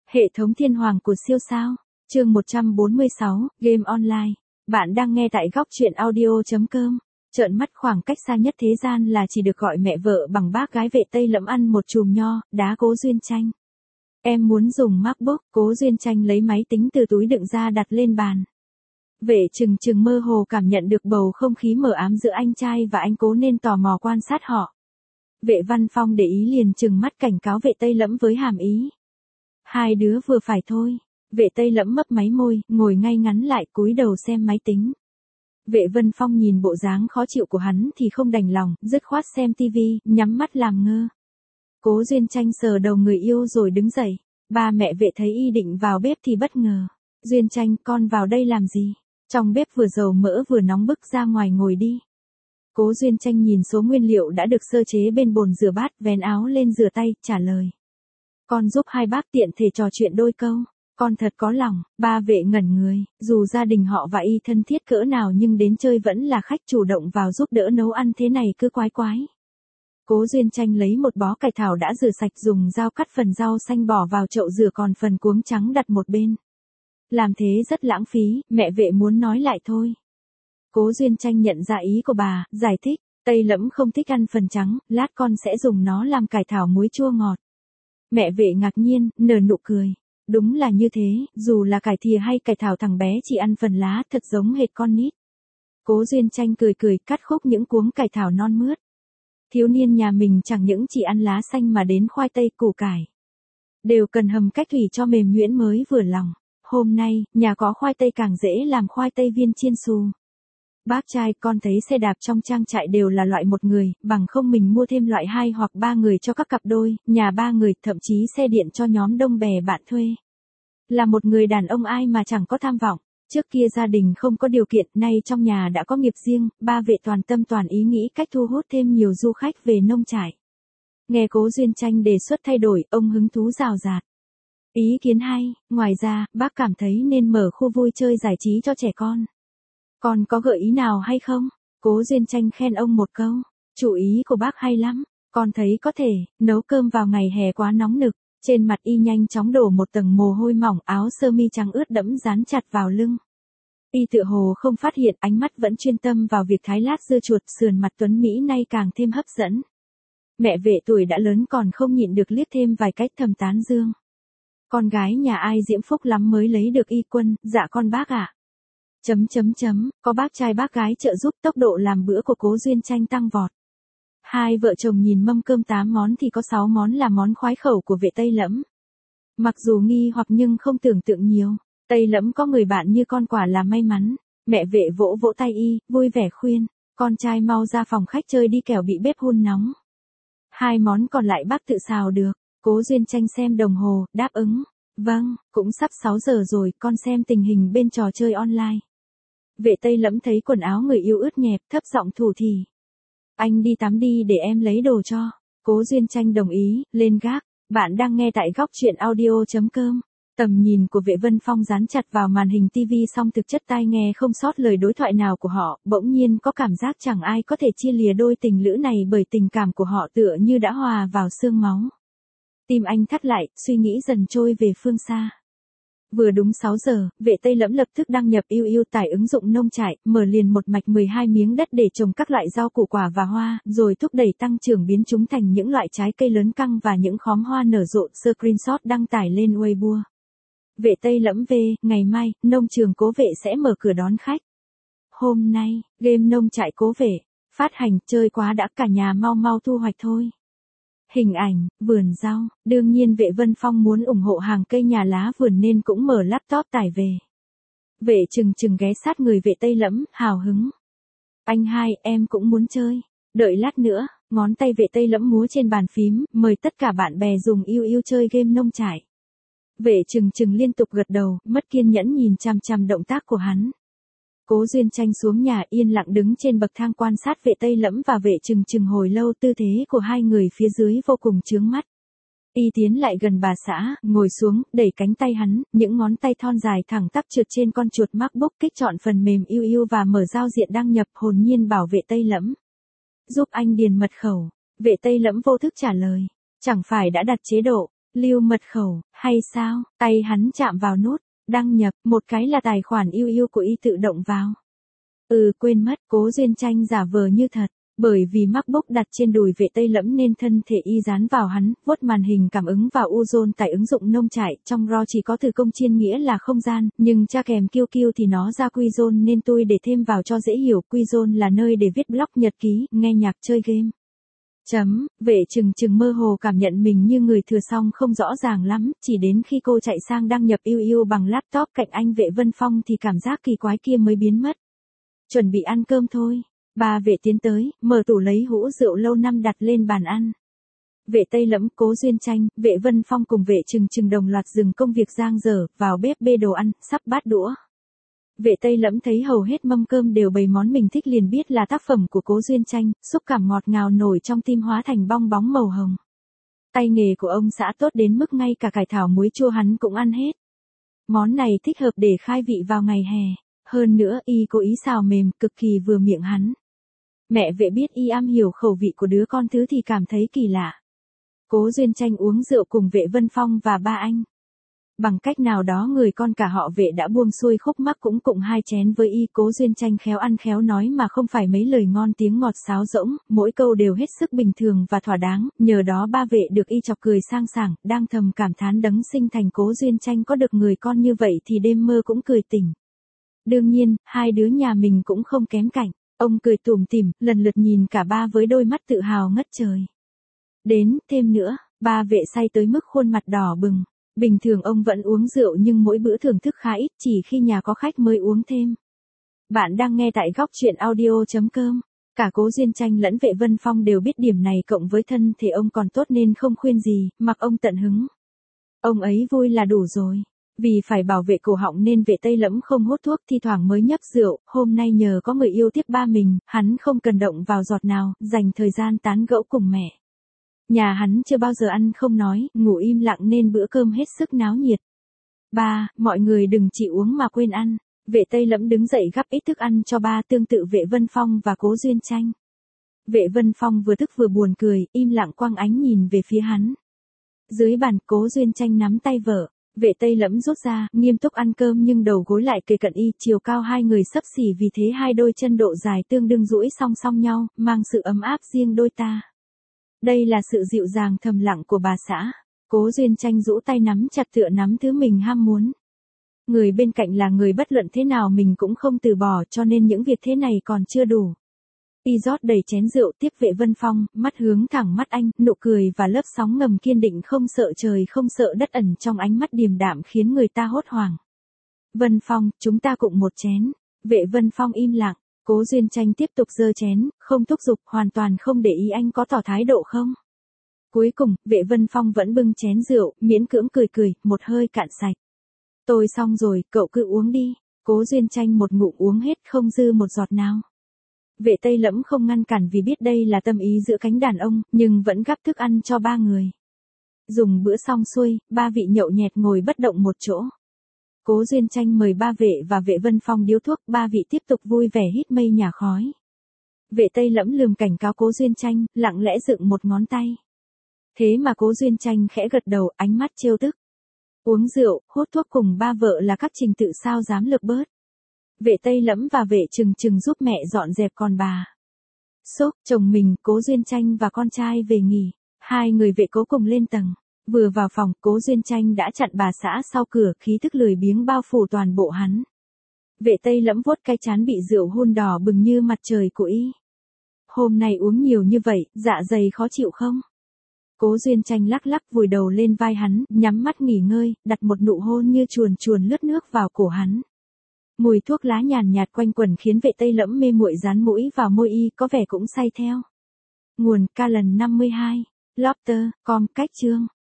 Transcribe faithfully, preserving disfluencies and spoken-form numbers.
Hệ thống thiên hoàng của siêu sao. Chương một trăm bốn mươi sáu, Game Online. Bạn đang nghe tại góc truyện audio chấm com. Trợn mắt, khoảng cách xa nhất thế gian là chỉ được gọi mẹ vợ bằng bác gái Vệ Tây Lẫm ăn một chùm nho, đá Cố Duyên Tranh. Em muốn dùng MacBook. Cố Duyên Tranh lấy máy tính từ túi đựng ra đặt lên bàn. Vệ Trừng Trừng mơ hồ cảm nhận được bầu không khí mờ ám giữa anh trai và anh Cố nên tò mò quan sát họ. Vệ Văn Phong để ý liền trừng mắt cảnh cáo Vệ Tây Lẫm với hàm ý. Hai đứa vừa phải thôi. Vệ Tây Lẫm mấp máy môi, ngồi ngay ngắn lại cúi đầu xem máy tính. Vệ Vân Phong nhìn bộ dáng khó chịu của hắn thì không đành lòng, dứt khoát xem tivi, nhắm mắt làm ngơ. Cố Duyên Tranh sờ đầu người yêu rồi đứng dậy. Ba mẹ Vệ thấy y định vào bếp thì bất ngờ. Duyên Tranh, con vào đây làm gì? Trong bếp vừa dầu mỡ vừa nóng bức, ra ngoài ngồi đi. Cố Duyên Tranh nhìn số nguyên liệu đã được sơ chế bên bồn rửa bát, vén áo lên rửa tay, trả lời. Con giúp hai bác tiện thể trò chuyện đôi câu. Con thật có lòng. Ba Vệ ngẩn người, dù gia đình họ và y thân thiết cỡ nào nhưng đến chơi vẫn là khách chủ động vào giúp đỡ nấu ăn thế này cứ quái quái. Cố Duyên Tranh lấy một bó cải thảo đã rửa sạch, dùng dao cắt phần rau xanh bỏ vào chậu rửa, còn phần cuống trắng đặt một bên. Làm thế rất lãng phí, mẹ Vệ muốn nói lại thôi. Cố Duyên Tranh nhận ra ý của bà, giải thích. Tây Lẫm không thích ăn phần trắng, lát con sẽ dùng nó làm cải thảo muối chua ngọt. Mẹ Vệ ngạc nhiên, nở nụ cười. Đúng là như thế, dù là cải thìa hay cải thảo thằng bé chỉ ăn phần lá, thật giống hệt con nít. Cố Duyên Tranh cười cười, cắt khúc những cuống cải thảo non mướt. Thiếu niên nhà mình chẳng những chỉ ăn lá xanh mà đến khoai tây, củ cải đều cần hầm cách thủy cho mềm nhuyễn mới vừa lòng. Hôm nay, nhà có khoai tây càng dễ làm khoai tây viên chiên xù. Bác trai, con thấy xe đạp trong trang trại đều là loại một người, bằng không mình mua thêm loại hai hoặc ba người cho các cặp đôi, nhà ba người, thậm chí xe điện cho nhóm đông bè bạn thuê. Là một người đàn ông ai mà chẳng có tham vọng. Trước kia gia đình không có điều kiện, nay trong nhà đã có nghiệp riêng, ba Vệ toàn tâm toàn ý nghĩ cách thu hút thêm nhiều du khách về nông trại. Nghe Cố Duyên Tranh đề xuất thay đổi, ông hứng thú rào rạt. Ý kiến hay, ngoài ra, bác cảm thấy nên mở khu vui chơi giải trí cho trẻ con. Con có gợi ý nào hay không? Cố Duyên Tranh khen ông một câu. Chủ ý của bác hay lắm. Con thấy có thể, nấu cơm vào ngày hè quá nóng nực. Trên mặt y nhanh chóng đổ một tầng mồ hôi mỏng, áo sơ mi trắng ướt đẫm dán chặt vào lưng. Y tựa hồ không phát hiện, ánh mắt vẫn chuyên tâm vào việc thái lát dưa chuột, sườn mặt tuấn Mỹ nay càng thêm hấp dẫn. Mẹ Vệ tuổi đã lớn còn không nhịn được liếc thêm vài cách, thầm tán dương. Con gái nhà ai diễm phúc lắm mới lấy được y quân, dạ con bác ạ. À. Chấm chấm chấm, có bác trai bác gái trợ giúp, tốc độ làm bữa của Cố Duyên Tranh tăng vọt. Hai vợ chồng nhìn mâm cơm tám món thì có sáu món là món khoái khẩu của Vệ Tây Lẫm. Mặc dù nghi hoặc nhưng không tưởng tượng nhiều, Tây Lẫm có người bạn như con quả là may mắn. Mẹ Vệ vỗ vỗ tay y, vui vẻ khuyên, con trai mau ra phòng khách chơi đi kẻo bị bếp hun nóng. Hai món còn lại bác tự xào được. Cố Duyên Tranh xem đồng hồ, đáp ứng. Vâng, cũng sắp sáu giờ rồi, con xem tình hình bên trò chơi online. Vệ Tây Lẫm thấy quần áo người yêu ướt nhẹp, thấp giọng thủ thỉ. Anh đi tắm đi để em lấy đồ cho. Cố Duyên Tranh đồng ý, lên gác. Bạn đang nghe tại góc truyện audio chấm com. Tầm nhìn của Vệ Vân Phong dán chặt vào màn hình tivi, song thực chất tai nghe không sót lời đối thoại nào của họ, bỗng nhiên có cảm giác chẳng ai có thể chia lìa đôi tình lữ này, bởi tình cảm của họ tựa như đã hòa vào xương máu. Tim anh thắt lại, suy nghĩ dần trôi về phương xa. Vừa đúng sáu giờ, Vệ Tây Lẫm lập tức đăng nhập iu iu tải ứng dụng nông trại, mở liền một mạch mười hai miếng đất để trồng các loại rau củ quả và hoa, rồi thúc đẩy tăng trưởng biến chúng thành những loại trái cây lớn căng và những khóm hoa nở rộ. Screenshot đăng tải lên Weibo. Vệ Tây Lẫm về, ngày mai, nông trường Cố Vệ sẽ mở cửa đón khách. Hôm nay, game nông trại Cố Vệ, phát hành, chơi quá đã, cả nhà mau mau thu hoạch thôi. Hình ảnh, vườn rau, đương nhiên Vệ Vân Phong muốn ủng hộ hàng cây nhà lá vườn nên cũng mở laptop tải về. Vệ Trừng Trừng ghé sát người Vệ Tây Lẫm, hào hứng. Anh hai, em cũng muốn chơi. Đợi lát nữa, ngón tay Vệ Tây Lẫm múa trên bàn phím, mời tất cả bạn bè dùng iu iu chơi game nông trại. Vệ Trừng Trừng liên tục gật đầu, mất kiên nhẫn nhìn chằm chằm động tác của hắn. Cố Duyên Tranh xuống nhà, yên lặng đứng trên bậc thang quan sát Vệ Tây Lẫm và Vệ Trừng Trừng hồi lâu, tư thế của hai người phía dưới vô cùng chướng mắt. Y tiến lại gần bà xã, ngồi xuống, đẩy cánh tay hắn, những ngón tay thon dài thẳng tắp trượt trên con chuột MacBook, kích chọn phần mềm iu iu và mở giao diện đăng nhập, hồn nhiên bảo Vệ Tây Lẫm. Giúp anh điền mật khẩu. Vệ Tây Lẫm vô thức trả lời. Chẳng phải đã đặt chế độ Lưu mật khẩu, hay sao? Tay hắn chạm vào nút, đăng nhập, một cái là tài khoản yêu yêu của y tự động vào. Ừ quên mất, Cố Duyên Tranh giả vờ như thật. Bởi vì MacBook đặt trên đùi Vệ Tây Lẫm nên thân thể y dán vào hắn, vuốt màn hình cảm ứng vào Uzone tại ứng dụng nông trại, trong R A W chỉ có từ công chiên nghĩa là không gian, nhưng tra kèm Q Q thì nó ra Qzone nên tôi để thêm vào cho dễ hiểu. Qzone là nơi để viết blog nhật ký, nghe nhạc, chơi game. Chấm, Vệ Trừng Trừng mơ hồ cảm nhận mình như người thừa song không rõ ràng lắm, chỉ đến khi cô chạy sang đăng nhập yêu yêu bằng laptop cạnh anh Vệ Vân Phong thì cảm giác kỳ quái kia mới biến mất. Chuẩn bị ăn cơm thôi. Ba Vệ tiến tới, mở tủ lấy hũ rượu lâu năm đặt lên bàn ăn. Vệ Tây Lẫm, Cố Duyên Tranh, Vệ Vân Phong cùng Vệ Trừng Trừng đồng loạt dừng công việc giang dở, vào bếp bê đồ ăn, sắp bát đũa. Vệ Tây Lẫm thấy hầu hết mâm cơm đều bày món mình thích liền biết là tác phẩm của Cố Duyên Tranh, xúc cảm ngọt ngào nổi trong tim hóa thành bong bóng màu hồng. Tay nghề của ông xã tốt đến mức ngay cả cải thảo muối chua hắn cũng ăn hết. Món này thích hợp để khai vị vào ngày hè. Hơn nữa y cố ý xào mềm, cực kỳ vừa miệng hắn. Mẹ Vệ biết y am hiểu khẩu vị của đứa con thứ thì cảm thấy kỳ lạ. Cố Duyên Tranh uống rượu cùng Vệ Vân Phong và ba anh. Bằng cách nào đó người con cả họ Vệ đã buông xuôi khúc mắc cũng cùng hai chén với y. Cố Duyên Tranh khéo ăn khéo nói mà không phải mấy lời ngon tiếng ngọt sáo rỗng, mỗi câu đều hết sức bình thường và thỏa đáng, nhờ đó ba Vệ được y chọc cười sang sảng, đang thầm cảm thán đấng sinh thành Cố Duyên Tranh có được người con như vậy thì đêm mơ cũng cười tỉnh. Đương nhiên, hai đứa nhà mình cũng không kém cạnh. Ông cười tủm tỉm, lần lượt nhìn cả ba với đôi mắt tự hào ngất trời. Đến, thêm nữa, ba Vệ say tới mức khuôn mặt đỏ bừng. Bình thường ông vẫn uống rượu nhưng mỗi bữa thưởng thức khá ít, chỉ khi nhà có khách mới uống thêm. Bạn đang nghe tại góc truyện audio chấm com. Cả Cố Duyên Tranh lẫn Vệ Vân Phong đều biết điểm này cộng với thân thể ông còn tốt nên không khuyên gì, mặc ông tận hứng. Ông ấy vui là đủ rồi. Vì phải bảo vệ cổ họng nên Vệ Tây Lẫm không hút thuốc, thi thoảng mới nhấp rượu, hôm nay nhờ có người yêu tiếp ba mình, hắn không cần động vào giọt nào, dành thời gian tán gẫu cùng mẹ. Nhà hắn chưa bao giờ ăn không nói, ngủ im lặng nên bữa cơm hết sức náo nhiệt. Ba, mọi người đừng chỉ uống mà quên ăn. Vệ Tây Lẫm đứng dậy gắp ít thức ăn cho ba, tương tự Vệ Vân Phong và Cố Duyên Tranh. Vệ Vân Phong vừa tức vừa buồn cười, im lặng quăng ánh nhìn về phía hắn. Dưới bàn, Cố Duyên Tranh nắm tay vợ. Vệ Tây Lẫm rút ra, nghiêm túc ăn cơm nhưng đầu gối lại kề cận y, chiều cao hai người xấp xỉ vì thế hai đôi chân độ dài tương đương duỗi song song nhau, mang sự ấm áp riêng đôi ta. Đây là sự dịu dàng thầm lặng của bà xã. Cố Duyên Tranh rũ tay nắm chặt tựa nắm thứ mình ham muốn. Người bên cạnh là người bất luận thế nào mình cũng không từ bỏ cho nên những việc thế này còn chưa đủ. Y rót đầy chén rượu tiếp Vệ Vân Phong, mắt hướng thẳng mắt anh, nụ cười và lớp sóng ngầm kiên định không sợ trời không sợ đất ẩn trong ánh mắt điềm đạm khiến người ta hốt hoảng. Vân Phong, chúng ta cùng một chén. Vệ Vân Phong im lặng, Cố Duyên Tranh tiếp tục giơ chén, không thúc giục, hoàn toàn không để ý anh có tỏ thái độ không. Cuối cùng, Vệ Vân Phong vẫn bưng chén rượu, miễn cưỡng cười cười, một hơi cạn sạch. Tôi xong rồi, cậu cứ uống đi. Cố Duyên Tranh một ngụm uống hết không dư một giọt nào. Vệ Tây Lẫm không ngăn cản vì biết đây là tâm ý giữa cánh đàn ông, nhưng vẫn gắp thức ăn cho ba người. Dùng bữa xong xuôi, ba vị nhậu nhẹt ngồi bất động một chỗ. Cố Duyên Tranh mời ba Vệ và Vệ Vân Phong điếu thuốc, ba vị tiếp tục vui vẻ hít mây nhả khói. Vệ Tây Lẫm lườm cảnh cáo Cố Duyên Tranh, lặng lẽ dựng một ngón tay. Thế mà Cố Duyên Tranh khẽ gật đầu, ánh mắt trêu tức. Uống rượu, hút thuốc cùng ba vợ là các trình tự sao dám lược bớt. Vệ Tây Lẫm và Vệ Trừng Trừng giúp mẹ dọn dẹp con bà. Xốp, chồng mình, Cố Duyên Tranh và con trai về nghỉ. Hai người Vệ Cố cùng lên tầng. Vừa vào phòng, Cố Duyên Tranh đã chặn bà xã sau cửa, khí tức lười biếng bao phủ toàn bộ hắn. Vệ Tây Lẫm vuốt cái trán bị rượu hun đỏ bừng như mặt trời của y. Hôm nay uống nhiều như vậy, dạ dày khó chịu không? Cố Duyên Tranh lắc lắc vùi đầu lên vai hắn, nhắm mắt nghỉ ngơi, đặt một nụ hôn như chuồn chuồn lướt nước vào cổ hắn. Mùi thuốc lá nhàn nhạt quanh quẩn khiến Vệ Tây Lẫm mê muội dán mũi vào môi y, có vẻ cũng say theo. Nguồn ca lần năm mươi hai, Lobster, com, cách chương.